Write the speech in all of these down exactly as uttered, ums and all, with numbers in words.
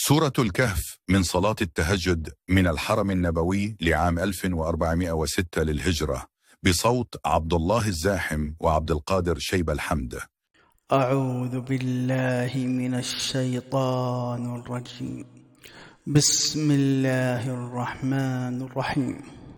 سورة الكهف من صلاة التهجد من الحرم النبوي لعام ألف وأربعمائة وستة للهجرة، بصوت عبد الله الزاحم وعبد القادر شيب الحمد. أعوذ بالله من الشيطان الرجيم. بسم الله الرحمن الرحيم.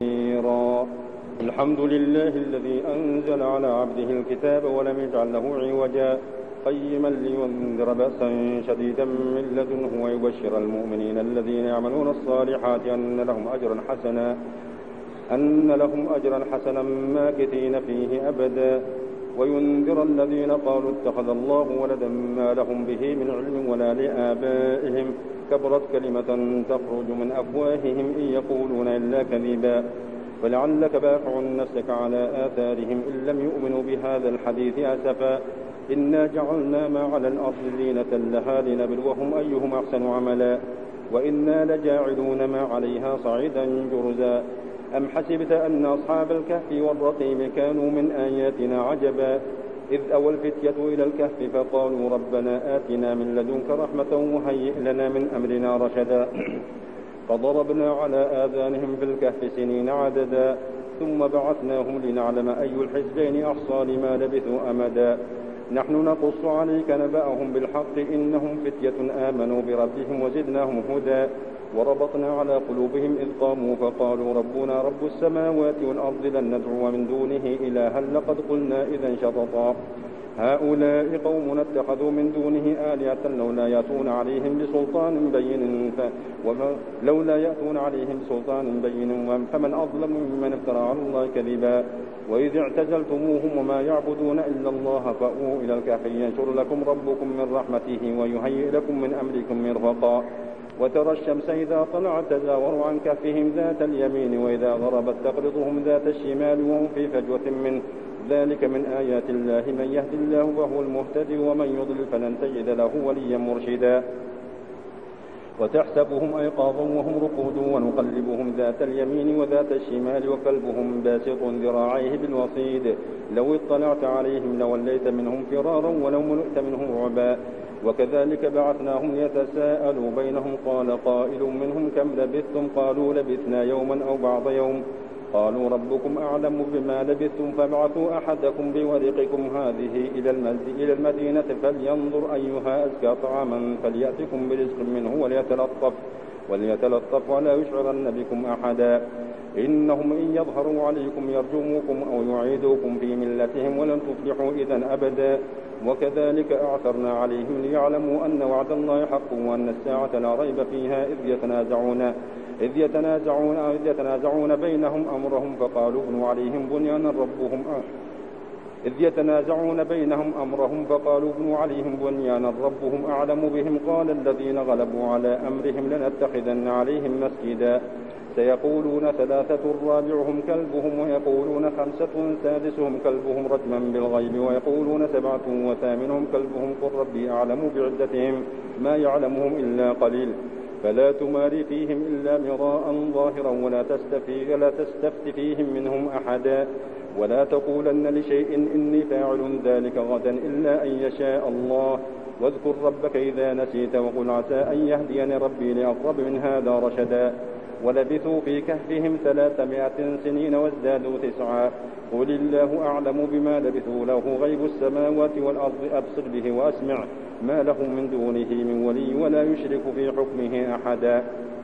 الحمد لله الذي أنزل على عبده الكتاب ولم يجعل له عوجا قيما لينذر بأسا شديدا من لدنه ويبشر المؤمنين الذين يعملون الصالحات أن لهم أجرا حسنا أن لهم أجرا حسنا ماكثين فيه أبدا وينذر الذين قالوا اتخذ الله ولدا ما لهم به من علم ولا لآبائهم كبرت كلمة تخرج من أفواههم إن يقولون إلا كذبا فلعلك باخع نفسك على آثارهم إن لم يؤمنوا بهذا الحديث أسفا إنا جعلنا ما على الأرض زينة لها لنبلوهم أيهم أحسن عملا وإنا لجاعلون ما عليها صعيدا جرزا أم حسبت أن أصحاب الكهف والرقيم كانوا من آياتنا عجبا إذ أوى الفتية إلى الكهف فقالوا ربنا آتنا من لدنك رحمة وهيئ لنا من أمرنا رشدا فضربنا على آذانهم في الكهف سنين عددا ثم بعثناهم لنعلم أي الحزبين أحصى لما لبثوا أمدا نحن نقص عليك نبأهم بالحق إنهم فتية آمنوا بربهم وزدناهم هدى وربطنا على قلوبهم إذ قاموا فقالوا ربنا رب السماوات والأرض لن ندعو من دونه إلها لقد قلنا إذا شططا هؤلاء قوم اتخذوا من دونه آلهة لولا يأتون عليهم بسلطان بين لولا يأتون عليهم بسلطان بين فمن أظلم ممن افترى على الله كذبا وإذ اعتزلتموهم وما يعبدون إلا الله فأووا إلى الكهف ينشر لكم ربكم من رحمته ويهيئ لكم من أمركم مرفقا وترى الشمس إذا طلعت تزاور عن كهفهم ذات اليمين وإذا غربت تقرضهم ذات الشمال وهم في فجوة منه ذلك من آيات الله من يهد الله وهو المهتدي ومن يضلل فلن تجد له وليا مرشدا وتحسبهم أيقاظا وهم رقود ونقلبهم ذات اليمين وذات الشمال وكلبهم باسط ذراعيه بالوصيد لو اطلعت عليهم لوليت منهم فرارا ولو ملئت منهم رعبا وكذلك بعثناهم ليتساءلوا بينهم قال قائل منهم كم لبثتم قالوا لبثنا يوما أو بعض يوم قالوا ربكم أعلم بما لبثتم فابعثوا أحدكم بورقكم هذه إلى المدينة فلينظر أيها أزكى طعاما فليأتكم برزق منه وليتلطف وليتلطف ولا يشعرن بكم أحدا إنهم إن يظهروا عليكم يرجموكم أو يعيدوكم في ملتهم ولن تفلحوا إذا أبدا وكذلك أعثرنا عليهم ليعلموا أن وعد الله حق وأن الساعة لا ريب فيها إذ يتنازعون إذ يتنازعون إذ يتنازعون بينهم أمرهم فقالوا ابنوا عليهم بنيانا ربهم إذ يتنازعون بينهم أمرهم فقالوا ابنوا عليهم بنيانا ربهم أعلم بهم قال الذين غلبوا على أمرهم لنتخذن عليهم مسجدا سيقولون ثلاثة رابعهم كلبهم ويقولون خمسة سادسهم كلبهم رجما بالغيب ويقولون سبعة وثامنهم كلبهم قل ربي أعلم بعدتهم ما يعلمهم إلا قليل فلا تماري فيهم إلا مراء ظاهرا ولا تستفي ولا تستفت فيهم منهم أحدا ولا تقولن لشيء إني فاعل ذلك غدا إلا أن يشاء الله واذكر ربك إذا نسيت وقل عسى أن يهديني ربي لأقرب من هذا رشدا ولبثوا في كهفهم ثلاثمائة سنين وازدادوا تسعا قل الله أعلم بما لبثوا له غيب السماوات والأرض أبصر به وأسمع ما لهم من دونه من ولي ولا يشرك في حكمه أحدا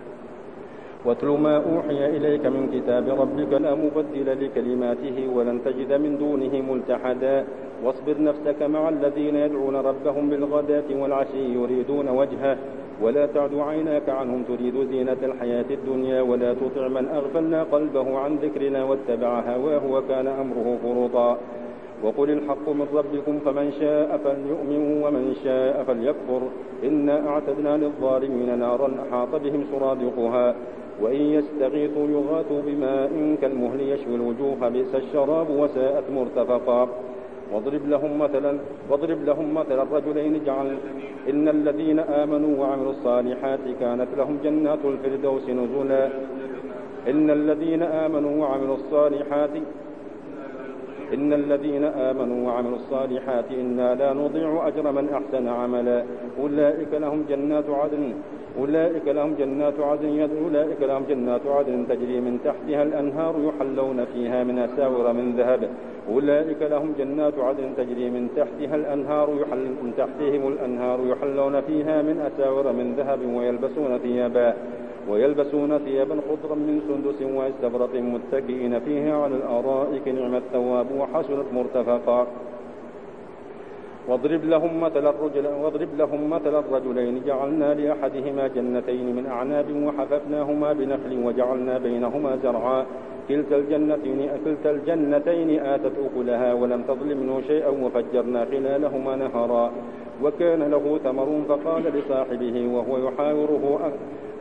واتل ما أوحي إليك من كتاب ربك لا مبدل لكلماته ولن تجد من دونه ملتحدا واصبر نفسك مع الذين يدعون ربهم بالغداة والعشي يريدون وجهه ولا تعد عيناك عنهم تريد زينة الحياة الدنيا ولا تطع من أغفلنا قلبه عن ذكرنا واتبع هواه وكان أمره فرطا وقل الحق من ربكم فمن شاء فليؤمن ومن شاء فليكفر إنا أعتدنا للظالمين نارا أحاط بهم سرادقها وإن يستغيثوا يغاثوا بماء كالمهل يشوي الوجوه بئس الشراب وساءت مرتفقا واضرب لهم مثلا واضرب لهم مثلا الرجلين جعل إن الذين آمنوا وعملوا الصالحات كانت لهم جنات الفردوس نزلا إن الذين آمنوا وعملوا الصالحات إن الذين آمنوا وعملوا الصالحات إنا لا نضيع أجر من أحسن عملا أولئك لهم جنات عدن أولئك لهم جنات عدن أولئك لهم جنات عدن تجري من تحتها الأنهار يحلون فيها من أساور من ذهب أولئك لهم جنات عدن تجري من تحتها الأنهار يحل من تحتهم الأنهار يحلون فيها من أساور من ذهب ويلبسون ثيابا ويلبسون ثيابا خضرا من سندس واستبرق متكئين فيها على الأرائك نعم الثواب وحسنت مرتفقا واضرب لهم مثل الرجل واضرب لهم مثل الرجلين جعلنا لأحدهما جنتين من أعناب وحففناهما بنخل وجعلنا بينهما زرعا كلتا الجنتين كلتا الجنتين آتت أكلها ولم تظلم منه شيئا وفجرنا خلالهما نهرا وكان له ثمر فقال لصاحبه وهو يحاوره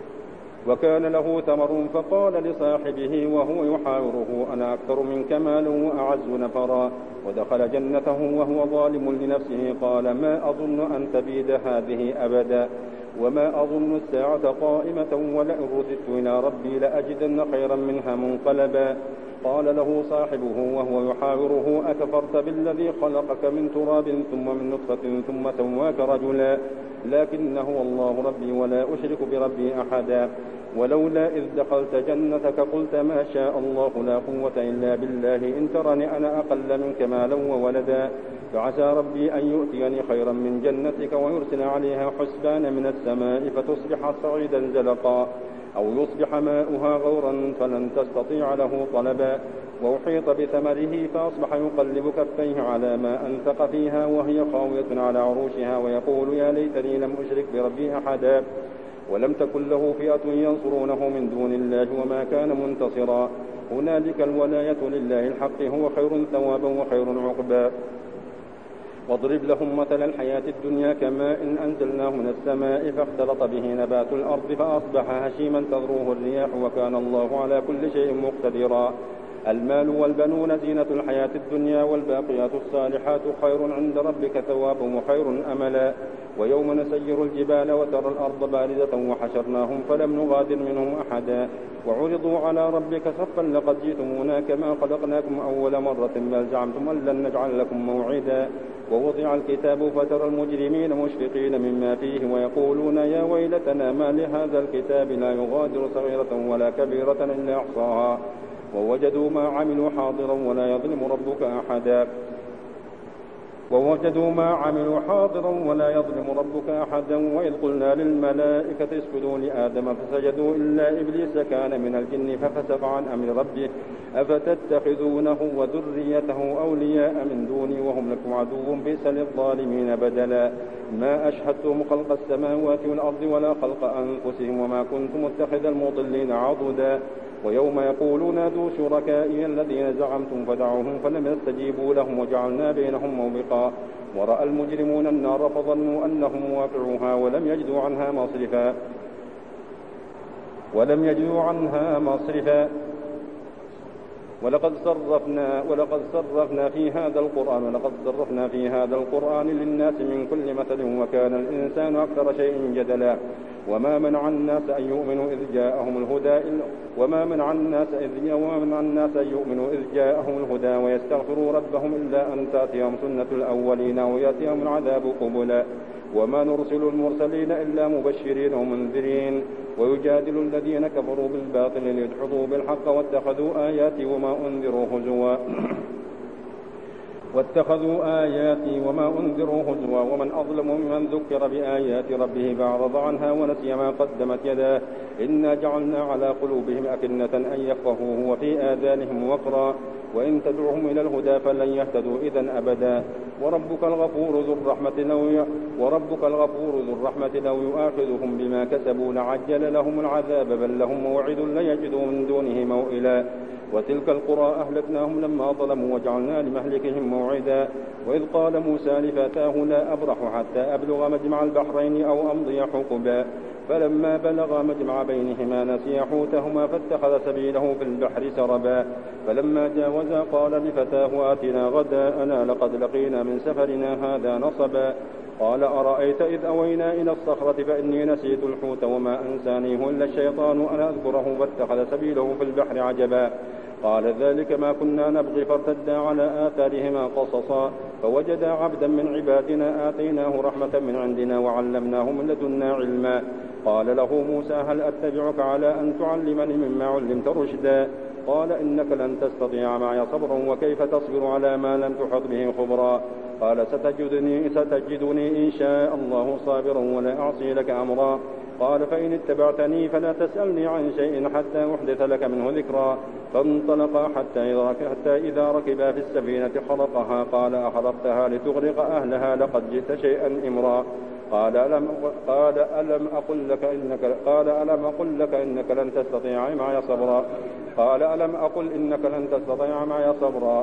وكان له ثمر فقال لصاحبه وهو يحاوره أنا أكثر منك مالا وأعز نفرا ودخل جنته وهو ظالم لنفسه قال ما أظن أن تبيد هذه أبدا وما أظن الساعة قائمة ولئن رددت إلى ربي لأجدن خيرا منها منقلبا قال له صاحبه وهو يحاوره أكفرت بالذي خلقك من تراب ثم من نطفة ثم سواك رجلا لكن هو الله ربي ولا أشرك بربي أحدا ولولا إذ دخلت جنتك قلت ما شاء الله لا قوة إلا بالله إن ترني أنا أقل منك مالا وولدا فعسى ربي أن يؤتيني خيرا من جنتك ويرسل عليها حسبان من السماء فتصبح صعيدا زلقا أو يصبح ماؤها غورا فلن تستطيع له طلبا وأحيط بثمره فأصبح يقلب كفيه على ما أنفق فيها وهي خاوية على عروشها ويقول يا ليتني لم أشرك بربي أحدا ولم تكن له فئة ينصرونه من دون الله وما كان منتصرا هنالك الولاية لله الحق هو خير ثوابا وخير عقبا واضرب لهم مثل الحياة الدنيا كماء إن أنزلناه من السماء فاختلط به نبات الأرض فأصبح هشيما تذروه الرياح وكان الله على كل شيء مقتدرا المال والبنون زينة الحياة الدنيا والباقيات الصالحات خير عند ربك ثوابا وخير أملا ويوم نسير الجبال وترى الأرض باردة وحشرناهم فلم نغادر منهم أحدا وعرضوا على ربك صفا لقد جئتمونا كما خلقناكم أول مرة بل زعمتم أن لن نجعل لكم موعدا ووضع الكتاب فترى المجرمين مشفقين مما فيه ويقولون يا ويلتنا ما لهذا الكتاب لا يغادر صغيرة ولا كبيرة إلا أحصاها ووجدوا ما عملوا حاضرا ولا يظلم ربك أحدا ووجدوا ما عملوا حاضرا ولا يظلم ربك أحدا وإذ قلنا للملائكة اسجدوا لآدم فسجدوا إلا إبليس كان من الجن ففسق عن أمر ربه أفتتخذونه وذريته أولياء من دوني وهم لكم عدو بئس للظالمين بدلا ما أشهدتهم خلق السماوات والأرض ولا خلق أنفسهم وما كنت متخذ المضلين عضدا ويوم يقولون نادوا شركائي الذين زعمتم فدعوهم فلم يستجيبوا لهم وجعلنا بينهم موبقا ورأى المجرمون النار فظنوا أنهم واقعوها ولم يجدوا عنها مصرفا ولم يجدوا عنها مصرفا ولقد صرفنا ولقد صرفنا في هذا القرآن ولقد صرفنا في هذا القرآن للناس من كل مثل وكان الإنسان أكثر شيء جدلا وما منع الناس أن يؤمنوا إذ جاءهم الهدى وما منع الناس إذ وما منع الناس أن يؤمنوا إذ جاءهم الهدى ويستغفروا ربهم إلا أن تأتيهم سنة الأولين ويأتيهم العذاب قبلا وما نرسل المرسلين إلا مبشرين ومنذرين ويجادل الذين كفروا بالباطل ليدحضوا بالحق واتخذوا آياتي وما أنذروا هزوا واتخذوا آياتي وما أنذروا هزوا ومن أظلم ممن ذكر بآيات ربه فأعرض عنها ونسي ما قدمت يداه إنا جعلنا على قلوبهم أكنة أن يفقهوه وفي آذانهم وقرا وإن تدعوهم إلى الهدى فلن يهتدوا إذن أبدا وربك الغفور ذو الرحمة لو وربك الغفور ذو الرحمة لو يؤاخذهم بما كسبوا لعجل لهم العذاب بل لهم موعد لن يجدوا من دونه موئلا وتلك القرى أهلكناهم لما ظلموا وجعلنا لمهلكهم موعدا وإذ قال موسى لفتاه لا أبرح حتى أبلغ مجمع البحرين أو أمضي حقبا فلما بلغا مجمع بينهما نسيا حوتهما فاتخذ سبيله في البحر سربا فلما جاوزا قال لفتاه آتنا غداءنا لقد لقينا من سفرنا هذا نصبا قال أرأيت إذ أوينا إلى الصخرة فإني نسيت الحوت وما أنسانيه إلا الشيطان أن أذكره فاتخذ سبيله في البحر عجبا قال ذلك ما كنا نبغي فارتدا على آثارهما قصصا فوجدا عبدا من عبادنا آتيناه رحمة من عندنا وعلمناه من لدنا علما قال له موسى هل أتبعك على أن تعلمني مما علمت رشدا قال إنك لن تستطيع معي صبرا وكيف تصبر على ما لم تحط به خبرا قال ستجدني, ستجدني إن شاء الله صابرا ولا أعصي لك أمرا قال فإن اتبعتني فلا تسألني عن شيء حتى أحدث لك منه ذكرا فانطلقا حتى إذا ركبا في السفينة خرقها قال أخرقتها لتغرق أهلها لقد جئت شيئا إمرا قال ألم, قال ألم أقل لك إنك قال ألم أقل لك إنك لن تستطيع معي صبرا قال ألم أقل إنك لن تستطيع معي صبرا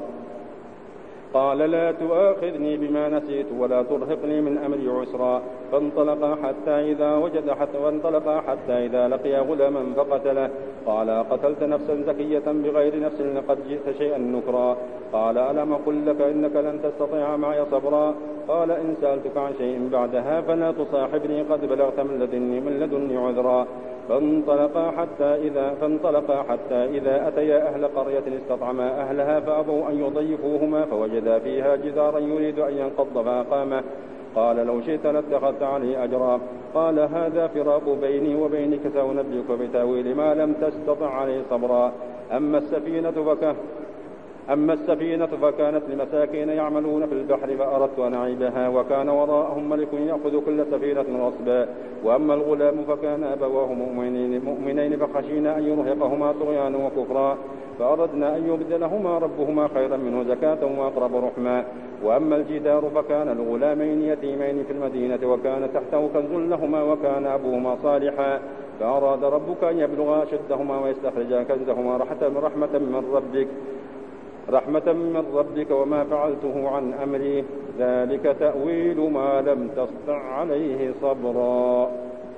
قال لا تؤاخذني بما نسيت ولا ترهقني من أمري عسرا فانطلقا حتى إذا وجد حتى وانطلقا حتى إذا لقيا غلاما فقتله قال قتلت نفسا زكية بغير نفس لقد جئت شيئا نكرا قال ألم أقل لك إنك لن تستطيع معي صبرا قال إن سألتك عن شيء بعدها فلا تصاحبني قد بلغت من لدني من لدني عذرا فانطلقا حتى إذا فانطلقا حتى إذا أتيا أهل قرية استطعما أهلها فأبوا أن يضيفوهما فوجدا فيها جدارا يريد أن ينقض فأقامه قال لو شئت لاتخذت عليه أجرا قال هذا فراق بيني وبينك سأنبئك بتأويل ما لم تستطع عليه صبرا أما السفينة فكه أما السفينة فكانت لمساكين يعملون في البحر فأردت أن أعيبها وكان وراءهم ملك يأخذ كل سفينة غصبا وأما الغلام فكان أبواه مؤمنين, مؤمنين فخشينا أن يرهقهما طغيانا وكفرا فأردنا أن يبدلهما ربهما خيرا منه زكاة وأقرب رحما وأما الجدار فكان الغلامين يتيمين في المدينة وكان تحته كنز لهما وكان أبوهما صالحا فأراد ربك أن يبلغا أشدهما ويستخرجا كنزهما رحمة من ربك رحمة من ربك وما فعلته عن أمري ذلك تأويل ما لم تستطع عليه صبرا.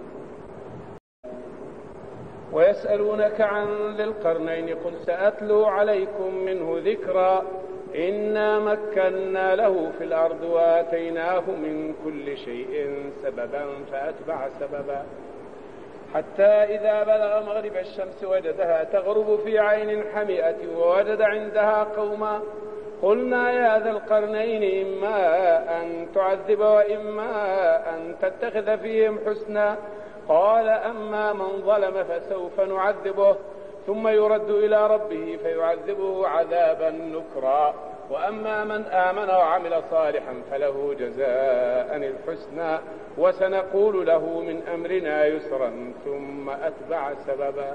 ويسألونك عن ذي القرنين قل سأتلو عليكم منه ذكرا إنا مكنا له في الأرض وآتيناه من كل شيء سببا فأتبع سببا حتى إذا بلغ مغرب الشمس وجدها تغرب في عين حمئة ووجد عندها قوما قلنا يا ذا القرنين إما أن تعذب وإما أن تتخذ فيهم حسنا قال أما من ظلم فسوف نعذبه ثم يرد إلى ربه فيعذبه عذابا نكرا وأما من آمن وعمل صالحا فله جزاء الحسنى وسنقول له من أمرنا يسرا ثم أتبع سببا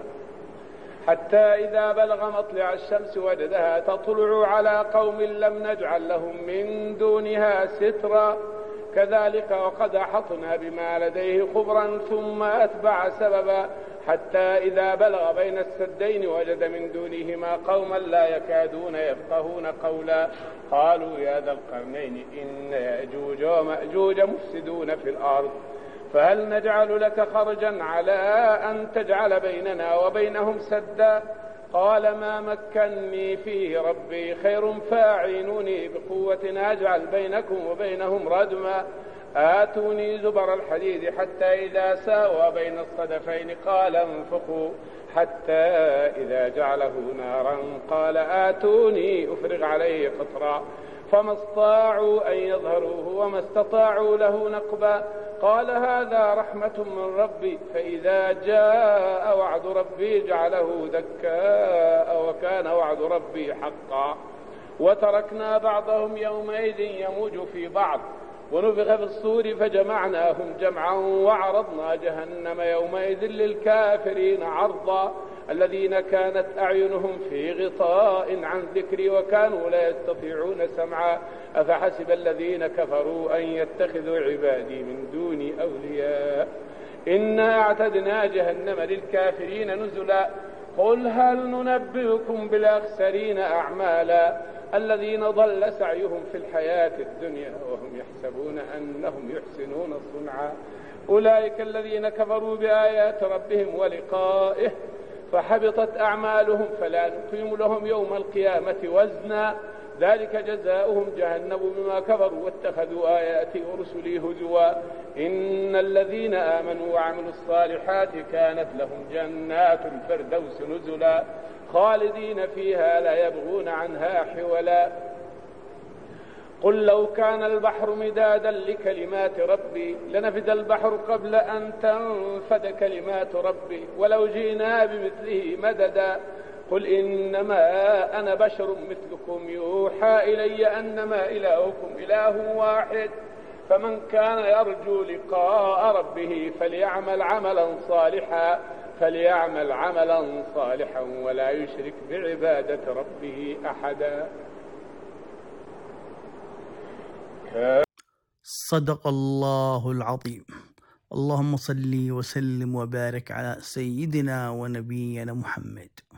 حتى إذا بلغ مطلع الشمس وجدها تطلع على قوم لم نجعل لهم من دونها سترا كذلك وقد أحطنا بما لديه خبرا ثم أتبع سببا حتى إذا بلغ بين السدين وجد من دونهما قوما لا يكادون يفقهون قولا قالوا يا ذا القرنين إن يأجوج ومأجوج مفسدون في الأرض فهل نجعل لك خرجا على أن تجعل بيننا وبينهم سدا قال ما مكني فيه ربي خير فاعينوني بقوة أجعل بينكم وبينهم ردما آتوني زبر الحديد حتى إذا ساوى بين الصدفين قال انفخوا حتى إذا جعله نارا قال آتوني أفرغ عليه قطرا فما استطاعوا أن يظهروه وما استطاعوا له نقبا قال هذا رحمة من ربي فإذا جاء وعد ربي جعله دكاء وكان وعد ربي حقا وتركنا بعضهم يومئذ يموج في بعض ونفخ في الصور فجمعناهم جمعا وعرضنا جهنم يومئذ للكافرين عرضا الذين كانت أعينهم في غطاء عن ذكري وكانوا لا يستطيعون سمعا أفحسب الذين كفروا أن يتخذوا عبادي من دوني أولياء إنا أعتدنا جهنم للكافرين نزلا قل هل ننبئكم بالأخسرين أعمالا الذين ضل سعيهم في الحياة الدنيا وهم يحسبون أنهم يحسنون صنعا أولئك الذين كفروا بآيات ربهم ولقائه فحبطت أعمالهم فلا نقيم لهم يوم القيامة وزنا ذلك جزاؤهم جهنم بما كفروا واتخذوا آياتي ورسلي هزوا إن الذين آمنوا وعملوا الصالحات كانت لهم جنات الفردوس نزلا خالدين فيها لا يبغون عنها حولا قل لو كان البحر مدادا لكلمات ربي لنفد البحر قبل أن تنفد كلمات ربي ولو جئنا بمثله مددا قل إنما أنا بشر مثلكم يوحى إلي أنما إلهكم إله واحد فمن كان يرجو لقاء ربه فليعمل عملا صالحا فليعمل عملا صالحا ولا يشرك بعبادة ربه أحدا. صدق الله العظيم. اللهم صل وسلم وبارك على سيدنا ونبينا محمد.